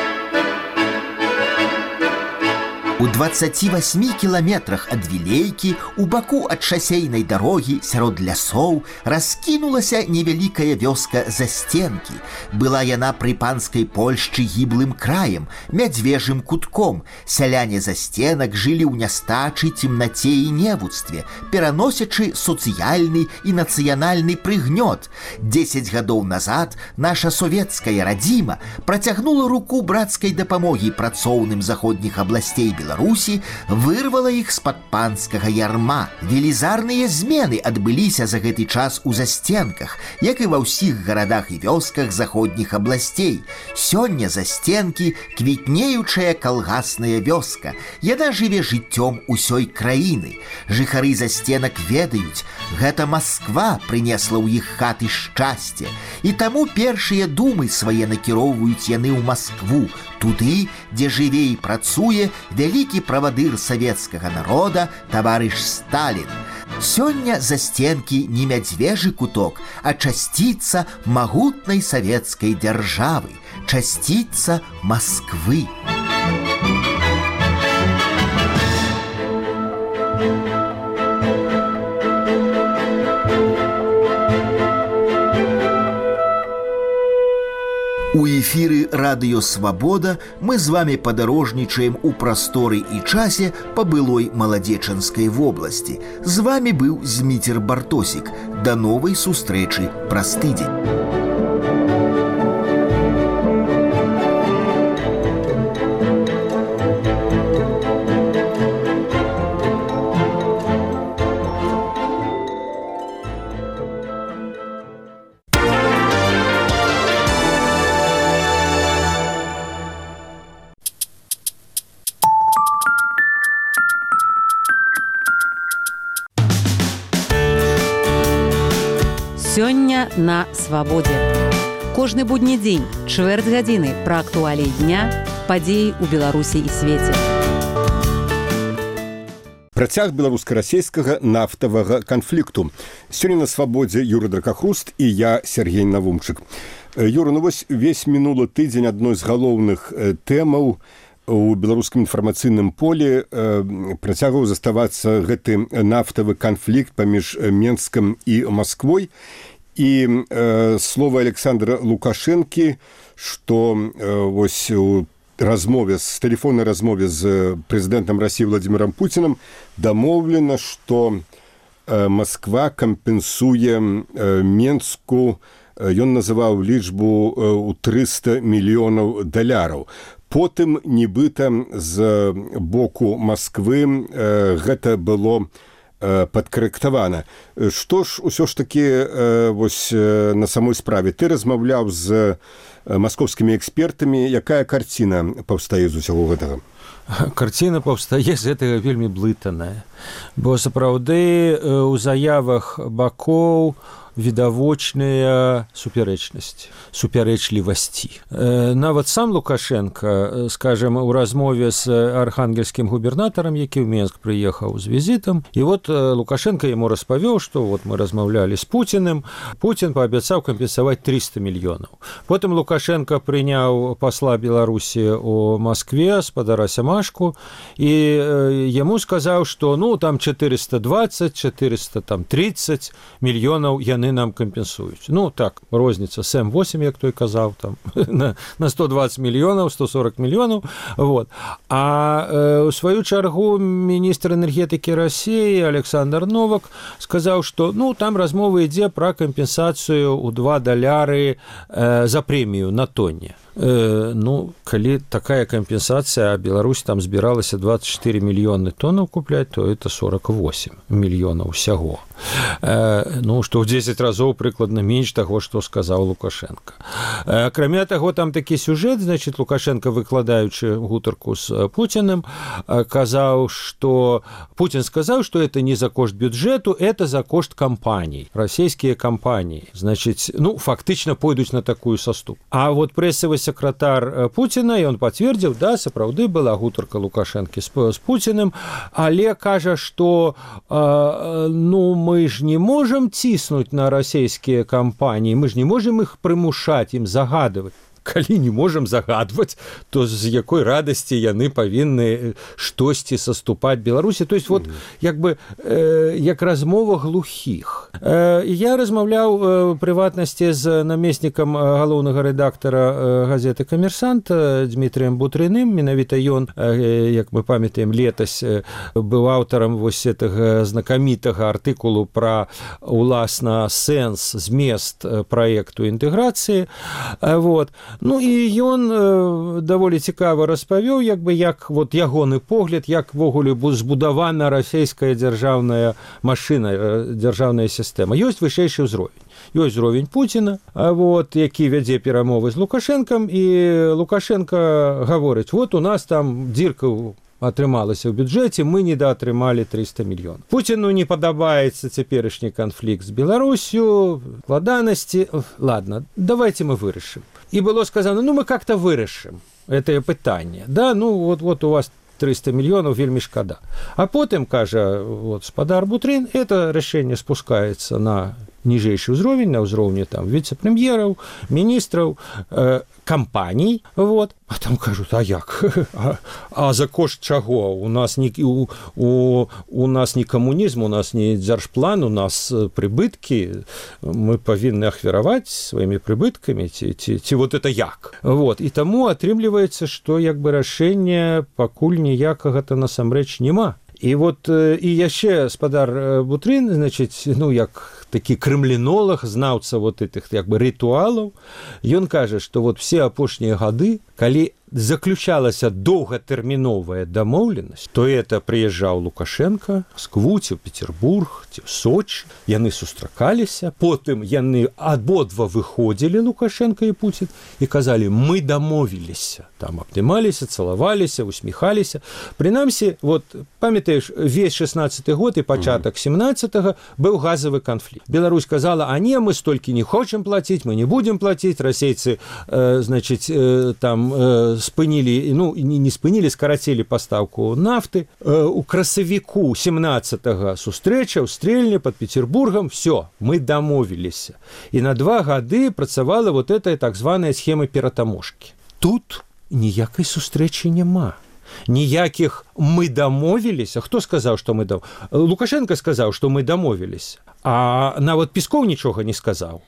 У 28 кіламетрах ад Вілейкі, у баку ад шасейнай дарогі, сярод лясоў, раскінулася невялікая вёска Застенкі. Была яна пры панскай Польшчы гіблым краем, мядзвежым кутком. Сяляне Застенак жылі ў нястачы, цемнаце і невуцтве, пераносячы сацыяльны і нацыянальны прыгнёт. 10 гадоў назад наша савецкая радзіма працягнула руку брацкай дапамогі працоўным заходніх абласцей Беларусі, вырвала іх з-пад панскага ярма. Велізарныя змены адбыліся за гэты час у Застенках, як і ва ўсіх гарадах і вёсках заходніх абласцей. Сёння Застенкі – квітнеючая калгасная вёска. Яна жыве жыццём усёй краіны. Жыхары Застенак ведаюць, гэта Масква прынесла ў іх хаты шчасце. І таму першыя думы свае накіроўваюць яны ў Маскву, туды, дзе жыве і працуе вялікі правадыр савецкага народа таварыш Сталін. Сёння Застенкі не мядзвежы куток, а часціца магутнай савецкай дзяржавы, часціца Масквы. эфіры радыё «Свабода» мы з вами падарожнічаем у прасторы і часе па былой маладзечанскай вобласці. З вами быў Зміцер Бартосік. Да новай сустрэчы праз тыдзень. Сёння на свабодзе. Кожны будні дзень, чвэрць гадзіны пра актуаліі дня, падзеі ў Беларусі і свеце. Працяг беларуска-расейскага нафтавага канфлікту. Сёння на свабодзе Юры Дракахруст і я, Сергей Навумчык. Юра, ну вось весь мінулы тыдзень адной з галоўных тэмаў у беларускім інфармацыйным полі працягваў заставацца гэты нафтавы канфлікт паміж Менскам і Масквой. І слова Александра Лукашэнкі, што вось у размове, з тэлефоннай размове з прэзідэнтам Расіі Владзімірам Пуцінам дамоўлена, што Масква кампенсуе Менску, ён называў лічбу ў 300 мільёнаў даляраў. Потым, нібыта, з боку Масквы гэта было падкарэктавана. Што ж усё ж такі вось на самой справе? Ты размаўляў з маскоўскімі экспертамі. Якая карціна паўстае з усяго гэтага? Карціна паўстае з гэтага вельмі блытаная. Бо сапраўды у заявах бакоў відавочная супярэчнасць, супярэчлівасці. Нават сам Лукашенко, скажем, у размове з архангельскім губернатарам, які ў Менск прыехаў з візітам, і вот Лукашенко яму распавёў, што вот мы размаўлялі з Пуціным, Пуцін паабяцаў кампенсаваць 300 мільёнаў. Потым Лукашенко прыняў пасла Беларусі у Маскве, спадара Сямашку, і яму сказаў, што ну там 420, 430 мільёнаў яны нам кампенсуюць. Ну, так, розніца 7-8, як той казаў, там, на 120 мільёнаў, 140 мільёнаў. Вот. А у сваю чаргу міністр энергетыкі Расіі Александр Новак сказаў, што ну, там размова ідзе пра кампенсацыю ў 2 даляры за прэмію на тонне. Ну, калі такая кампенсацыя, а Беларусь там збіралася 24 мільёны тоннаў купляць, то это 48 мільёнаў усяго. Ну, што ў 10 разоў прыкладна менш таго, што сказаў Лукашенко. Акрамя таго, там такі сюжэт, значит, Лукашенко, выкладаючы гутарку з Пуціным, казаў, што Пуцін сказаў, што это не за кошт бюджэту, это за кошт кампаній, расійскія кампаніі. Значит, ну, фактычна пойдуць на такую саступ. А вот прэсавы сакратар Пуціна, і он пацвердзіў, да, сапраўды была гутарка Лукашэнкі з Пуціным, але кажа, што ну, мы ж не можам ціснуць на расійскія кампаніі, мы ж не можам іх прымушаць, ім загадваць. Калі не можам загадваць, то з якой радасці яны павінны штосьці саступаць Беларусі. То есть вот як бы як размова глухіх. Я размаўляў прыватнасці з намеснікам галоўнага рэдактара газеты «Камерсант» Дмітрыем Бутрыным. Менавіта ён, як мы памятаем, летась быў аўтарам вось гэтага знакамітага артыкулу пра уласна сэнс, змест праекту інтэграцыі. Вот. Ну і ён даволі цікава распавёў, як бы як вот ягоны погляд, як ввогуле збудавана расійская дзяржаўная машына, дзяржаўная сістэма. Ёсць вышэйшы ўзровень. Ёсць ўзровень Пуціна, вот, які вядзе перамовы з Лукашэнкам, і Лукашенко гаворыць, вот у нас там дзірка атрымалася ў бюджэце, мы недаатрымалі 300 мільёнаў. Пуціну не падабаецца цяперашні канфлікт з Беларусю, складанасці. Ладно, давайте мы вырашым. І было сказано, ну мы как-то вырашым это пытанне. Да, ну вот у вас 300 мільёнаў, вельмі шкада. А потым, кажа вот, спадар Бутрын, это рашэнне спускаецца на ніжэйшы ўзровень, на ўзроўні там віцэ-прэм'ераў, міністраў, кампаній, вот. А там кажуць, а як? А за кошт чаго? У нас не камунізм, у нас не дзяржплан, у нас прыбыткі, мы павінны ахвяраваць сваімі прыбыткамі, ці вот это як? Вот. І таму атрымліваецца, што як бы рашэння пакуль ніякага-то насамрэч няма. І вот і яшчэ спадар Бутрын, значыць, ну як такі крэмлінолог, знаўца вот этих як бы рытуалаў, ён кажа, што вот все апошнія гады, калі заключалася доўгатэрміновая дамоўленасць, то это прыязджаў Лукашенко, Москву, ці ў Петербург, ці ў Сочи, яны сустракаліся, потым яны абодва выходзілі, Лукашенко і Путин, і казалі, мы дамовіліся, там абнімаліся, цалаваліся, усміхаліся. Прынамсі, вот памятаеш, весь 16-й год і пачатак 17-го быў газавы канфлікт. Беларусь казала, а не, мы столькі не хочам плаціць, мы не будем плаціць, расейцы, значыць, там спынілі, ну, не спынілі, скарацілі пастаўку нафты. У красавіку 17-го сустрэча ў Стрельне под Петербургом, все, мы дамовіліся. І на 2 гады працавала вот эта так званая схема ператаможкі. Тут ніякай сустрэчы няма. Ніякіх мы дамовіліся. Хто сказаў, што мы дамовіліся? Лукашенко сказаў, што мы дамовіліся. А нават Песков нічога не сказаў,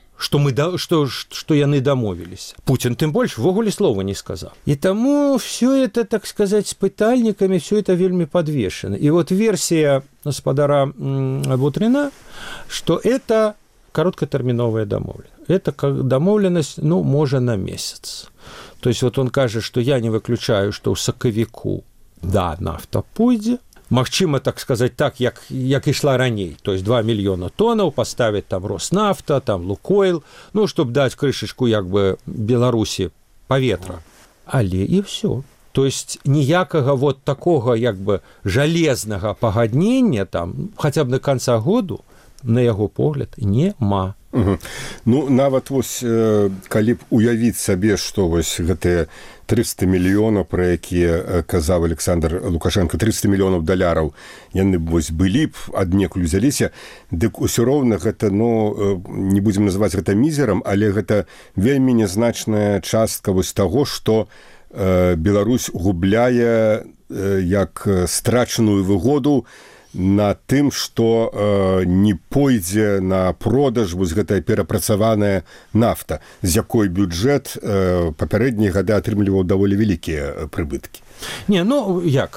што яны дамовіліся. Путин тым больш ввогуле слова не сказаў. І таму все это, так сказать, с пытальнікамі, все это вельмі подвешено. І вот версія гаспадара Бутрына, что это короткотэрміновая дамоўленасць. Это дамоўленасць, ну, можа, на месяц. То есть вот он кажа, что я не выключаю, что ў сакавіку, да, нафта пойдзе. Магчыма, так сказать, так, як ішла раней. То есть 2 мільёна тоннаў поставить там Роснафта, там Лукойл, ну, чтобы дать крышечку, як бы, Беларусі паветра. Але і все. То есть ніякага вот такого, як бы, жалезнага пагаднення там, хотя б до конца году, на яго погляд, нема. Ну, нават вось, калі б уявіць сабе, што вось гэтыя 300 мільёнаў, пра якія казаў Александр Лукашенко, 300 мільёнаў даляраў, яны вось былі б, аднекуль узяліся, дык усё роўна гэта, ну, не будзем называць гэта мізерам, але гэта вельмі нязначная частка вось таго, што Беларусь губляе як страчаную выгоду на тым, што не пойдзе на продаж вось гэтая перапрацаваная нафта, з якой бюджэт папярэднія гады атрымліваў даволі вялікія прыбыткі. Не, ну, як,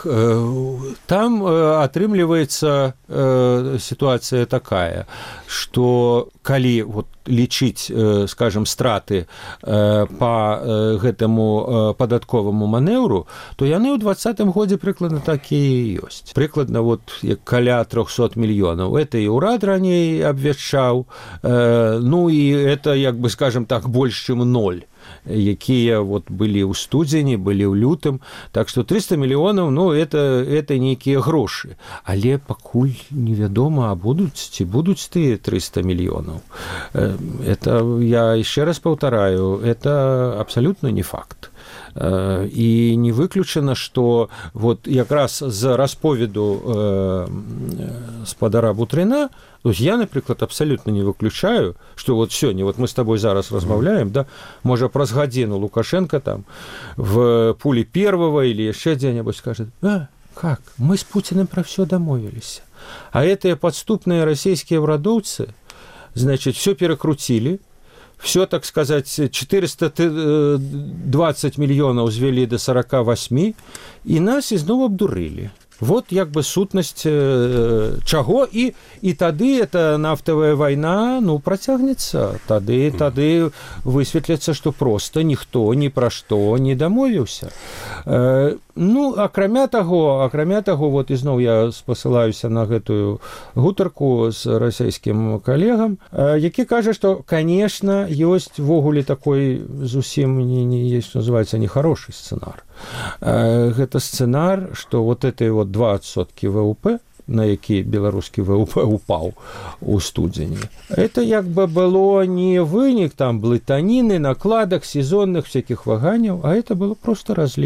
там атрымліваецца ситуация такая, что калі вот лічыць, скажем, страты по гэтаму падатковаму манеўру, то яны ў 2020 годзе прыкладна такія ёсць. Прыкладна вот каля 300 мільёнаў. Это і ўрад раней абвяшчаў, ну і это, як бы, скажем так, больш чым 0. Якія вот былі ў студзені, былі ў лютым. Так што 300 мільёнаў, ну, это нейкія грошы. Але пакуль невядома, а ці будуць тыя 300 мільёнаў. Это, я еще раз паўтараю, это абсолютно не факт. І не выключана, што вот якраз з расповеду спадара Бутрына, то есть я, напрыклад, абсолютно не выключаю, что вот сёння, вот мы с тобой зараз размаўляем, да, можа праз гадзіну Лукашенко там в пуле первого или яшчэ дзе-небудзь скажет, как, мы с Путиным про все домовились. А этыя подступные российские врадоўцы, значит, все перекрутили, все, так сказать, 420 мільёнаў звели до 48, и нас изноў абдурылі. Вот як бы сутнасць чаго, і тады эта нафтавая вайна, ну, працягнецца. Тады высветліцца, што проста ніхто ні пра што не дамовіўся. Ну, акрамя таго, вот ізноў я спасылаюся на гэтую гутарку з расійскім калегам, які кажа, што, конечно, ёсць ввогуле такой зусім не называецца нехарошы сцэнар. Гэта сцэнар, што вот этой вот 2% ВВП, на які беларускі ВВП упаў у студзені, это як бы было не вынік там блытаніны, накладак, сезонных всяких ваганняў, а это было просто разлік.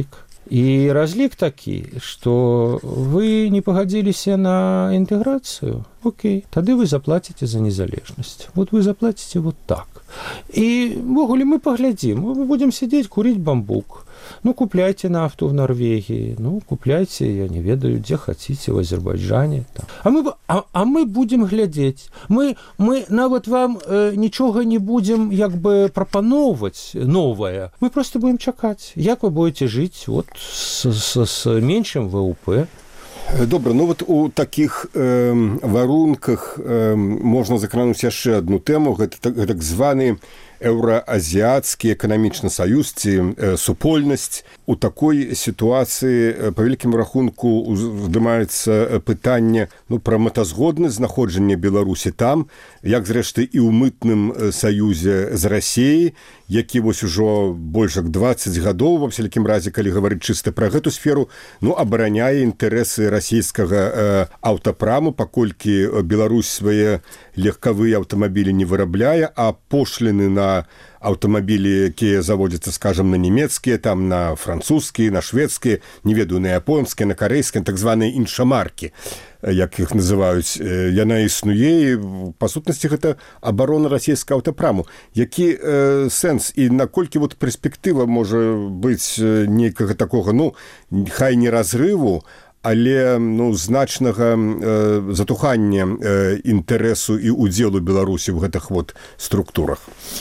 И разлик такі, што вы не пагадзіліся на інтэграцыю, окей, тады вы заплаціце за незалежнасць. Вот вы заплаціце вот так. І, ввогуле, мы паглядзім, мы будзем сядзець, куріць бамбук. Ну, купляйте нафту в Норвегии, ну, купляйте, я не ведаю, где хотите, в Азербайджане. Там. А мы будем глядеть. Мы нават вам ничего не будем як бы прапановывать новое. Мы просто будем чакать, як вы будете жить вот с меньшим ВВП. Добра, ну вот у таких варунках можна закрануць яшчэ одну тэму, гэта так званы еўраазіацкі эканамічны саюз ці супольнасць. У такой сітуацыі па вялікім рахунку здымаецца пытанне пра мэтазгоднасць знаходжання Беларусі там, як зрэшты і ў мытным саюзе з Расіяй, які вось ужо больш як 20 гадоў, ва всякім разе, калі гаварыць чыста пра гэту сферу, абараняе інтарэсы расійскага аўтапраму, паколькі Беларусь свае легкавыя аўтамабілі не вырабляе, а пошліны на аўтамабілі, якія заводзяцца, скажам, на нямецкія, там на французскія, на шведскія, не ведаю, на японскія, на карэйскія, так званыя іншамаркі, як іх называюць, яна існуе, і па сутнасці гэта абарона расійскага аўтапраму. Які сэнс і наколькі вот перспектыва можа быць нейкага такога, хай не разрыву, але значнага затухання інтарэсу і удзелу Беларусі ў гэтых вот структурах?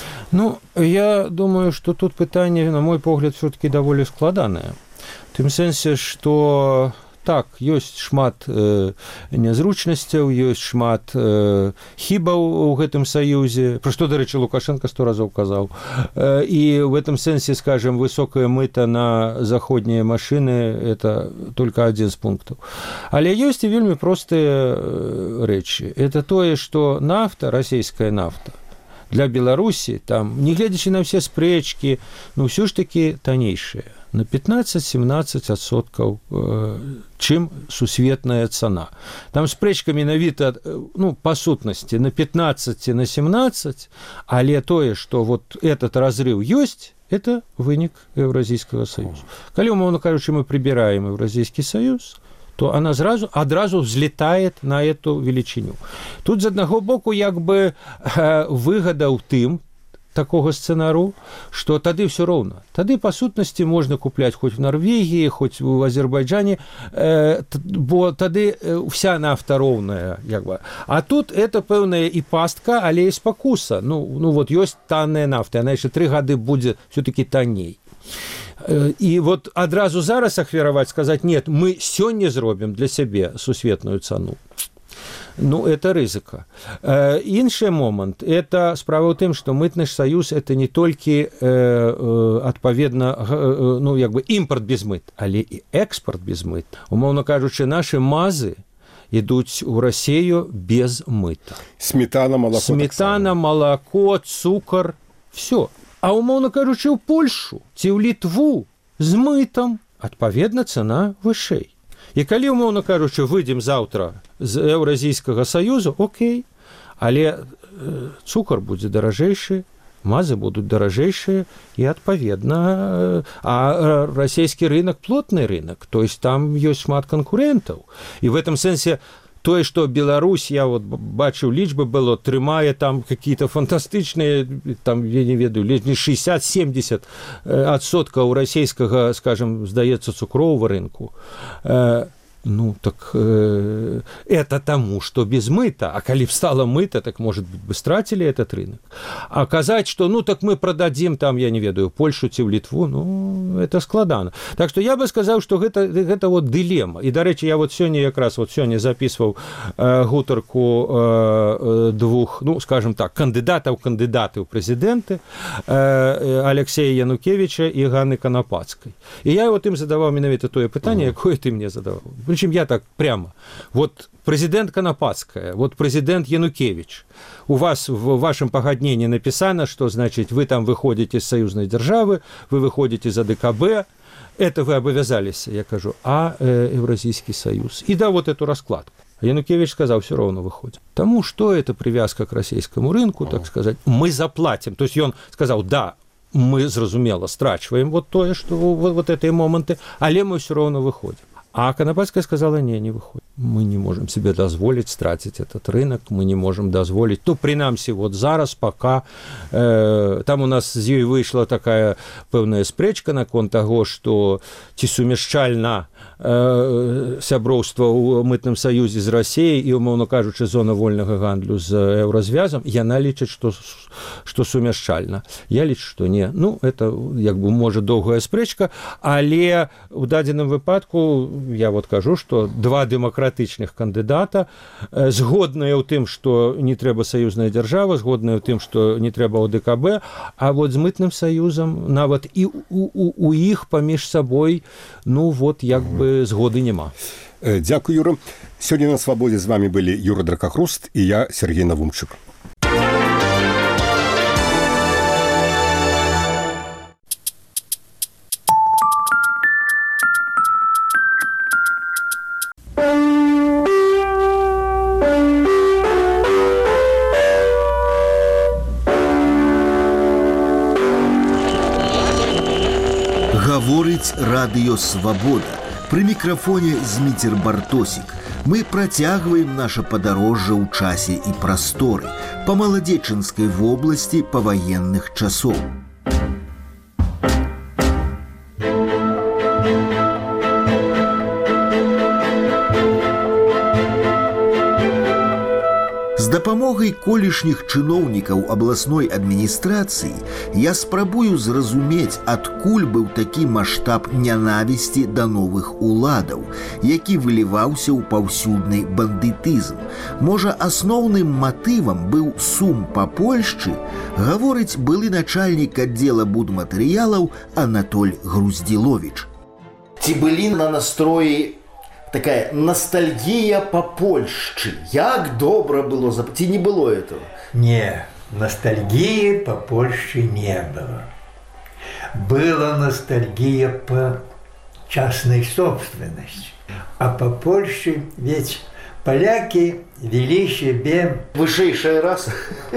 Я думаю, что тут пытанне, на мой погляд, все-таки даволі складанае. В тым сэнсе, што так, ёсць шмат нязручнасцяў, ёсць шмат хібаў у гэтым саюзе, пра што, дарэчы, Лукашенко 100 разоў казаў. І в этом сэнсе, скажем, высокая мыта на заходнія машыны – это только адзін з пунктаў. Але ёсць і вельмі простыя рэчы. Это тое, што нафта, расійская нафта, для Беларусі, там, не гледзячы на все спрэчкі, ўсё ж такі таннейшая. На 15-17%, чым сусветная цана. Там спрэчка менавіта, па сутнасці, на 15, на 17, але тое, што вот этот разрыв ёсць, это вынік Еўразійскага саюза. Калі, умоўна кажучы, мы прибираем Еўразійскі саюз, то она адразу взлетает на эту величиню. Тут з аднаго боку як бы выгада ў тым такога сцэнару, што тады ўсё роўна. Тады, па сутнасці, можна купляць хоць в Норвегіі, хоць у Азербайджане, бо тады вся нафта роўная. Як бы. А тут это пэўная і пастка, але і спакуса. Вот ёсць танная нафта, яна яшчэ 3 гады будзе все-таки танней. І вот адразу зараз ахвяраваць, сказаць, нет, мы сёння зробім для сябе сусветную цану. Это рызыка. Іншы момант, это справа ў тым, што мытны саюз это не толькі адпаведна, як бы імпорт без мыт, але і экспорт без мыт. Умоўна кажучы, нашы мазы ідуць у Расію без мыта. Сметана, малако, цукар, всё. А умоўна кажучы, ў Польшу ці ў Літву з мытам, адпаведна, цана вышэй. І калі, умоўна кажучы, выйдзем заўтра з Еўразійскага саюзу, окей, але цукар будзе даражэйшы, мазы будуць даражэйшыя, і адпаведна, а расійскі рынок плотны рынок, то есть там ёсць шмат канкурентаў. І в этом сэнсе тое, што Беларусь, я вот бачыў лічбы было, трымае там какие-то фантастычныя, там, я не ведаю, 60-70% расійскага, скажем, здаецца, цукрового рынку. Это тому, что без мыта. А коли встало мыто, так, может быть, бы стратили этот рынок. А казать, что, так мы продадим там, я не ведаю, Польшу ці в Литву, это складано. Так что я бы сказал, что это вот дилемма. И, до речи, я вот сегодня якраз записывал гутарку двух, скажем так, кандидатов в президенты, Алексея Янукевича и Ганны Конопадской. И я вот им задавал менавіта тое пытанне, якое ты мне задавал. Причем я так прямо. Вот президент Конопадская, вот президент Янукевич. У вас в вашем погоднении написано, что, значит, вы там выходите из союзной державы, вы выходите за ДКБ. Это вы обязались, я кажу, Евразийский союз. И да, вот эту раскладку. Янукевич сказал, все равно выходит. Тому, что это привязка к российскому рынку, так сказать, мы заплатим. То есть он сказал, да, мы, зразумела, страчваем вот тое, што вот гэтыя моманты, але мы ўсё роўна выходзім. А Канапальская сказала, не выходим. Мы не можем себе дозволить стратить этот рынок, мы не можем дозволить. То, принамсі, вот зараз, пока там у нас з ёй выйшла такая пэўная спрэчка наконт таго, што ці сумяшчальна сяброўства ў мытным саюзе з Расіяй і, умоўна кажучы, зона вольнага гандлю з еўразвязам, яна лічыць, што сумяшчальна. Я лічу, што не. Ну, это, як бы, можа, доўгая спрэчка, але ў дадзеным выпадку я вот кажу, што два дэмакратычных кандыдата згодныя ў тым, што не трэба саюзная дзяржава, згодныя ў тым, што не трэба ОДКБ, а вот з мытным саюзам нават і у іх паміж сабой, ну вот, як бы згоды няма. Дзякуй, Юра. Сёння на свабодзе з вами былі Юра Дракахруст і я, Сергей Навумчык. Гаворыць радыё «Свабода». Пры мікрафоне Зміцер Бартосік. Мы працягваем наша падарожжа ў часе і прасторы па Маладзечынскай вобласці паваенных часоў. З дапамогай колішніх чыноўнікаў абласной адміністрацыі я спрабую зразумець, адкуль быў такі маштаб нянавісці да новых уладаў, які выліваўся ў паўсюдны бандытызм. Можа, асноўным матывам быў сум па Польшчы, гаворыць былы начальнік аддзела будматэрыялаў Анатоль Груздзіловіч. Ці былі на настроі такая ностальгия по Польшчы. Як добра было, ці не было этого? Не, ностальгии по Польше не было. Была ностальгия по частной собственности. А по Польше ведь поляки вели себе... Высшая раса.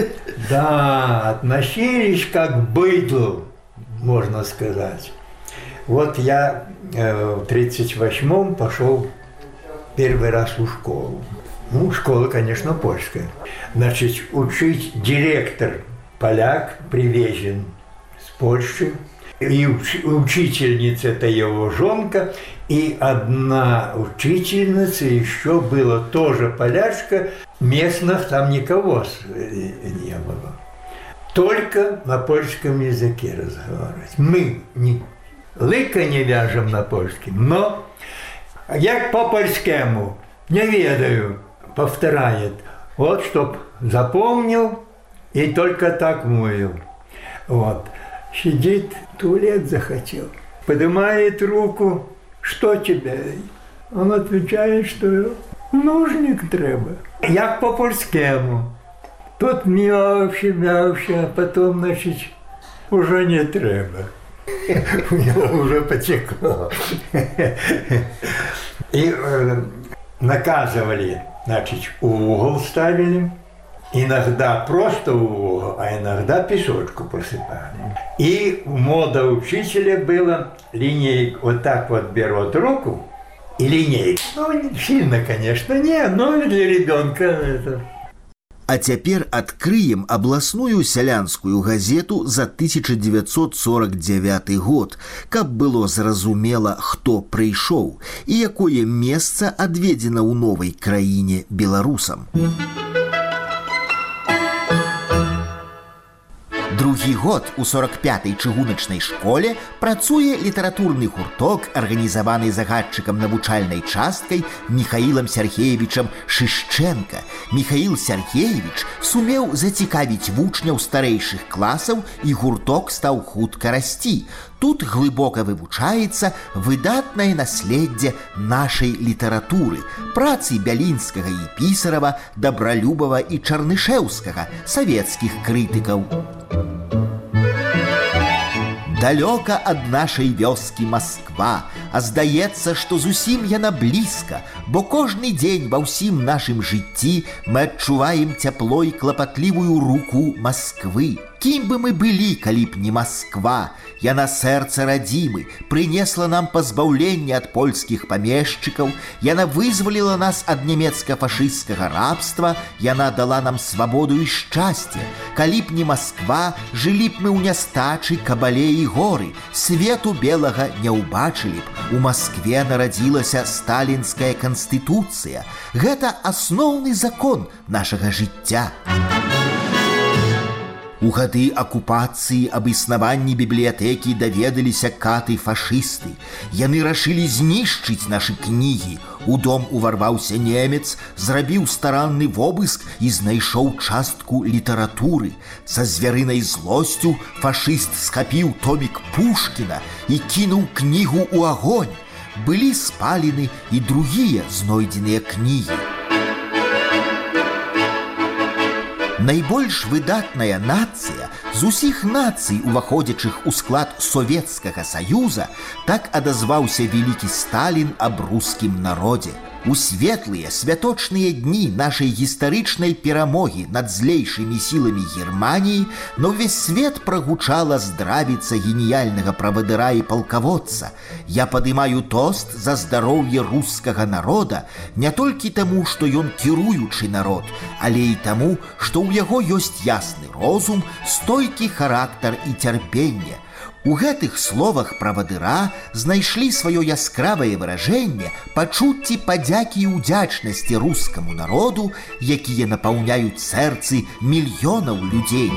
Да, относились как к быдлу, можно сказать. Вот я в 1938-м пошел первый раз в школу. Ну, школа, конечно, польская. Значит, учить директор поляк, привезен с Польши. И учительница – это его жонка. И одна учительница еще была тоже полячка. Местных там никого не было. Только на польском языке разговаривать. Мы лыка не вяжем на польском, но як по-польскому, не ведаю, повторяет. Вот, чтоб запомнил и только так мовил. Вот. Сидит, туалет захотел, поднимает руку, что тебе? Он отвечает, что нужник треба. Як по-польскому. Тут мявши, а потом, значит, уже не треба. У него уже потекло. И наказывали, значит, угол ставили. Иногда просто угол, а иногда песочку посыпали. И мода учителя была линейку, вот так вот берут руку и линейку. Ну, сильно, конечно, не, но для ребенка это... А цяпер адкрыем абласную сялянскую газету за 1949 год, каб было зразумела, хто прыйшоў і якое месца адведзена ў новай краіне беларусам. Другі год у 45-й чыгуначнай школе працуе літаратурны гурток, арганізаваны загадчыкам навучальнай часткай Михаілам Сергеевичам Шышчэнка. Михаіл Сергеевич сумеў зацікавіць вучняў старэйшых класаў, і гурток стаў хутка расці. Тут глыбока вывучаецца выдатнае наследдзе нашай літаратуры, працы Бялінскага і Пісарава, Дабралюбава і Чарнышэўскага, савецкіх крытыкаў. Далёка ад нашай вёскі Масква, а здаецца, што зусім яна блізка, бо кожны дзень ва ўсім нашым жыцці мы адчуваем цяпло і клапатлівую руку Масквы. Кім бы мы былі, калі б не Масква, яна сэрца радзімы, прынесла нам пазбаўленне ад польскіх памешчыкаў, яна вызваліла нас ад нямецка-фашысцкага рабства, яна дала нам свабоду і шчасце. Калі б не Масква, жылі б мы ў нястачы, кабале і горы, свету белага не ўбачылі б. У Маскве нарадзілася сталінская канстытуцыя. Гэта асноўны закон нашага жыцця. У гады акупацыі аб існаванні бібліятэкі даведаліся каты-фашысты. Яны рашылі знішчыць нашы кнігі. У дом уварваўся немец, зрабіў старанны вобыск і знайшоў частку літаратуры. Са звярынай злосцю фашыст схапіў томік Пушкіна і кінуў кнігу ў агонь. Былі спалены і другія знойдзеныя кнігі. Найбольш выдатная нацыя з усіх нацый, уваходзячых у склад Советскага Саюза, так адазваўся вялікі Сталін аб рускім народзе. У светлыя святочныя дні нашай гістарычнай перамогі над злейшымі сіламі Германіі на ўвесь свет прагучала здравіца геніяльнага правадыра і палкаводца. Я падымаю тост за здароўе рускага народа не толькі таму, што ён кіруючы народ, але і таму, што ў яго ёсць ясны розум, стойкі характар і цярпенне. У гэтых словах правадыра знайшлі сваё яскравае выражэнне пачуцці падзякі і ўдзячнасці рускаму народу, якія напаўняюць сэрцы мільёнаў людзей.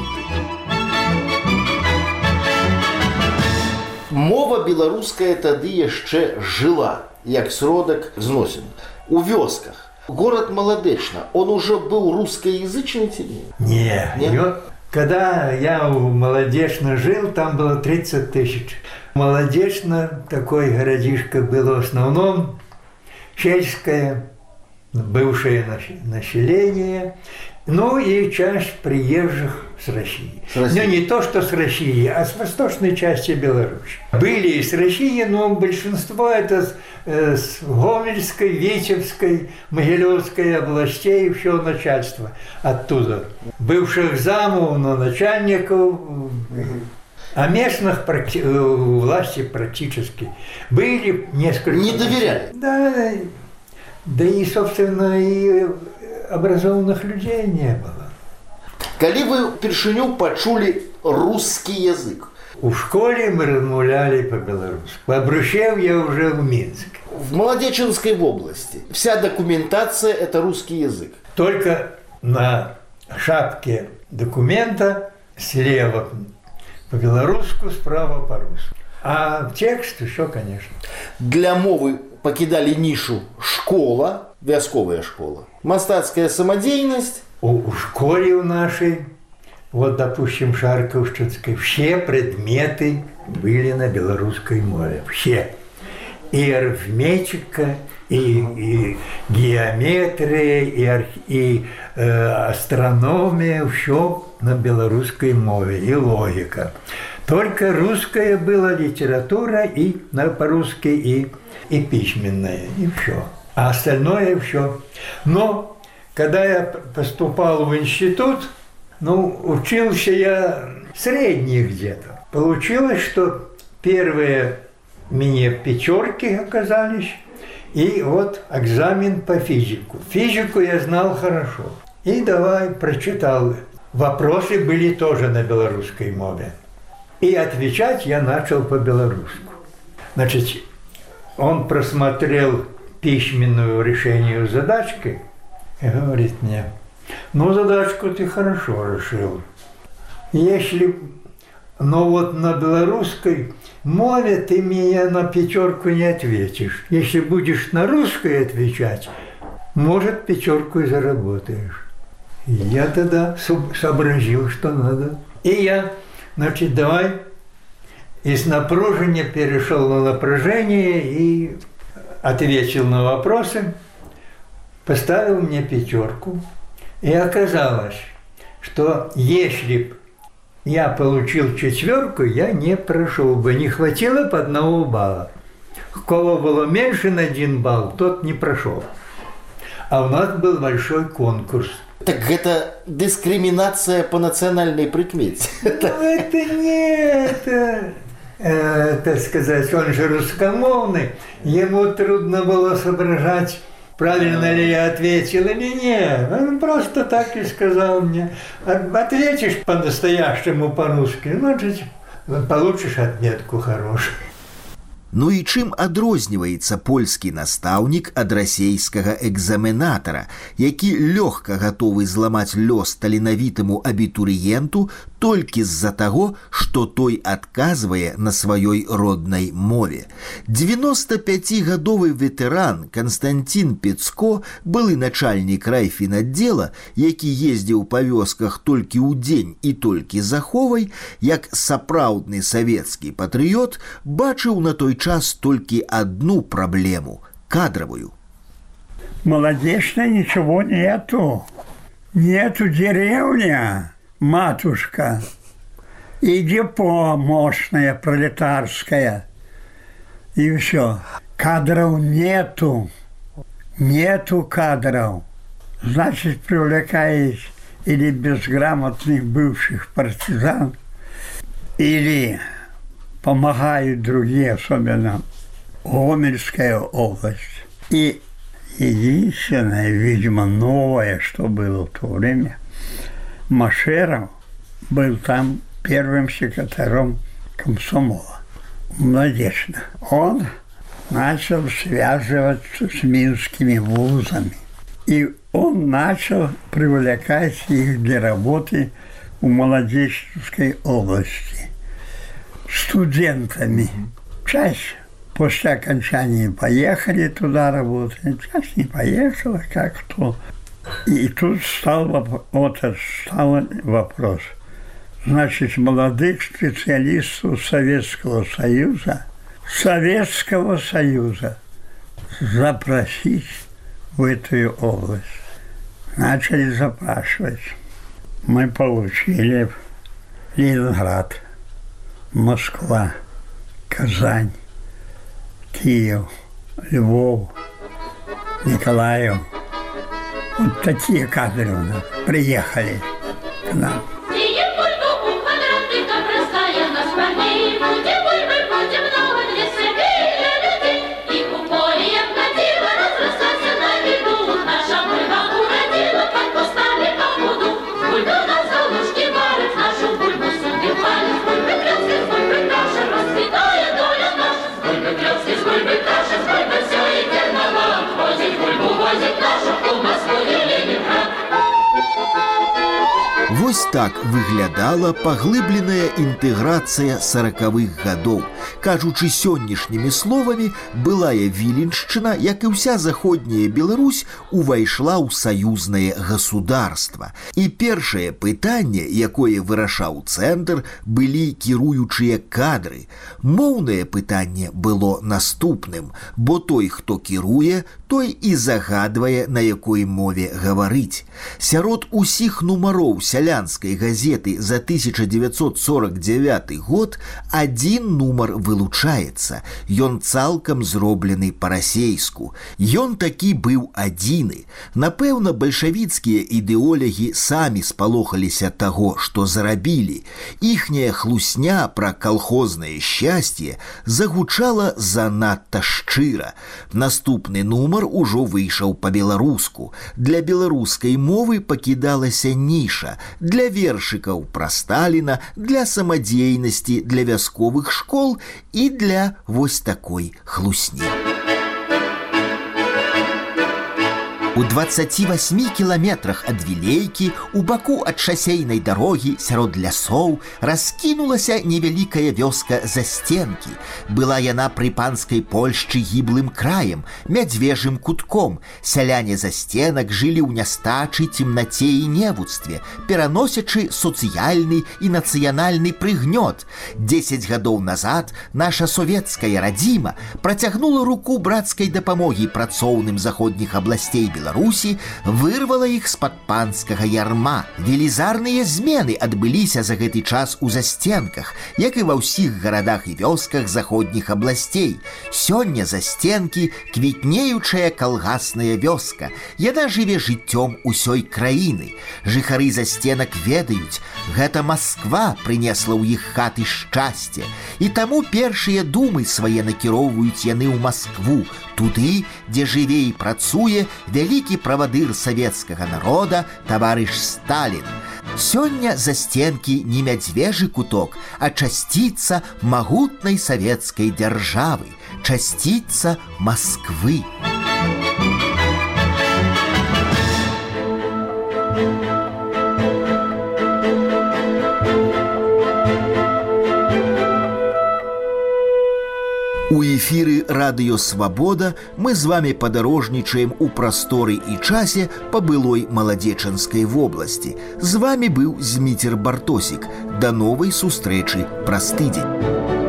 Мова беларуская тады яшчэ жыла, як сродак зносін. У вёсках. Город Маладечна, он уже был русскоязычный тебе? Нет. Когда я в Молодечно жил, там было 30 тысяч. Молодечно, такой городишко было в основном сельское, бывшее население, ну и часть приезжих с России. Ну, не то, что с России, а с восточной части Беларуси. Были и с России, но большинство это с Гомельской, Витебской, Могилевской областей, все начальство оттуда. Бывших замов, но начальников, а местных власти практически были несколько. Не доверяли? Да и, собственно, и образованных людей не было. Калі вы впершыню пачулі русский язык? В школе мы размовляли по-белорусски. Побрущев я уже в Минске. В Молодеченской области вся документация – это русский язык. Только на шапке документа слева по-белорусски, справа по-русски. А текст еще, конечно. Для мовы покидали нишу школа, вясковая школа, мастацкая самодеятельность. У школе у нашей, вот, допустим, Шарковщинской, все предметы были на белорусской мове. Все. И арифметика, и геометрия, и астрономия, все на белорусской мове, и логика. Только русская была литература, и по-русски, и письменная, и все. А остальное все. Но когда я поступал в институт, учился я средний где-то. Получилось, что первые мне пятерки оказались, и вот экзамен по физику. Физику я знал хорошо. И давай прочитал. Вопросы были тоже на белорусской мове. И отвечать я начал по-белорусски. Значит, он просмотрел письменную решение задачки и говорит мне: задачку ты хорошо решил. Если, вот на белорусской мове ты мне на пятерку не ответишь. Если будешь на русской отвечать, может, пятерку и заработаешь. И я тогда сообразил, что надо. И я, давай, из напряжения перешел на напряжение и ответил на вопросы, поставил мне пятерку. И оказалось, что если бы я получил четверку, я не прошел бы, не хватило бы 1 балла. У кого было меньше на 1 балл, тот не прошел. А у нас был большой конкурс Так это дискриминация по национальной прикмете. Это не это, так сказать, он же русскомовный. Ему трудно было соображать, правильно ли я ответил или нет. Он просто так и сказал мне. Ответишь по-настоящему по-русски, значит, получишь отметку хорошую. Ну і чым адрозніваецца польскі настаўнік ад расейскага экзаменатара, які лёгка гатовы зламаць лёс таленавітаму абітурыенту толькі з-за таго, што той адказвае на сваёй роднай мове. 95-гадовы ветэран Константин Пецко, былы начальнік райфінаддзела, які ездзіў па вёсках толькі ў дзень і толькі з аховай, як сапраўдны савецкі патрыёт, бачыў на той час только одну проблему – кадровую. Молодечно ничего нету. Нету деревня, матушка, и депо мощное, пролетарское. И все. Кадров нету. Нету кадров. Значит, привлекаешь или безграмотных бывших партизан, или помогают другие, особенно Гомельская область. И единственное, видимо, новое, что было в то время, Машеров был там первым секретарем комсомола. Молодечно. Он начал связываться с минскими вузами. И он начал привлекать их для работы в Молодечной области. Студентами. Часть после окончания поехали туда работать, часть не поехала, как кто. И тут стал вопрос. Значит, молодых специалистов Советского Союза запросить в эту область. Начали запрашивать. Мы получили Ленинград, Москва, Казань, Киев, Львов, Николаев. Вот такие кадры у нас приехали к нам. Вось так выглядала паглыбленая інтэграцыя 40-х гадоў. Кажучы сённяшнімі словамі, былая Віленшчына, як і ўся заходняя Беларусь, увайшла ў саюзнае государства. І першае пытанне, якое вырашаў цэнтр, былі кіруючыя кадры. Моўнае пытанне было наступным, бо той, хто кіруе, той і загадвае, на якой мове гаварыць. Сярод усіх нумароў сялянскай газеты за 1949 год один нумар вылучаецца. Ён цалкам зроблены па-расейску. Ён такі быў адзіны. Напэўна, бальшавіцкія ідэолягі самі спалохаліся таго, што зарабілі. Іхняя хлусня пра калхознае шчасце загучала занадта шчыра. Наступны нумар ужо выйшаў па-беларуску. Для беларускай мовы пакідалася ніша. Для вершыкаў пра Сталіна, для самадзейнасці, для вясковых школ і для вось такой хлусні. У 28 кіламетрах ад Вілейкі, у баку ад шасейнай дарогі, сярод лясоў, раскінулася невялікая вёска Застенкі. Была яна пры панскай Польшчы гіблым краем, мядзвежым кутком. Сяляне Застенак жылі ў нястачы, цемнаце і невуцтве, пераносячы сацыяльны і нацыянальны прыгнёт. 10 гадоў назад наша савецкая радзіма працягнула руку брацкай дапамогі працоўным заходніх абласцей Беларусі вырвала іх з-пад панскага ярма. Велізарныя змены адбыліся за гэты час у засценках, як і ва ўсіх гарадах і вёсках заходніх абласцей. Сёння засценкі – квітнеючая калгасная вёска. Яна жыве жыццём усёй краіны. Жыхары засценак ведаюць, гэта Масква прынесла ў іх хаты шчасце. І таму першыя думы свае накіроўваюць яны ў Маскву, туды, дзе жыве і працуе вялікі правадыр савецкага народа таварыш Сталін. Сёння засценкі не мядзвежы куток, а часціца магутнай савецкай дзяржавы, часціца Масквы. У эфіры радыё «Свабода» мы з вами падарожнічаем у прасторы і часе па былой Маладзечанскай вобласці. З вами быў Зміцер Бартосік. Да новай сустрэчы праз тыдзень.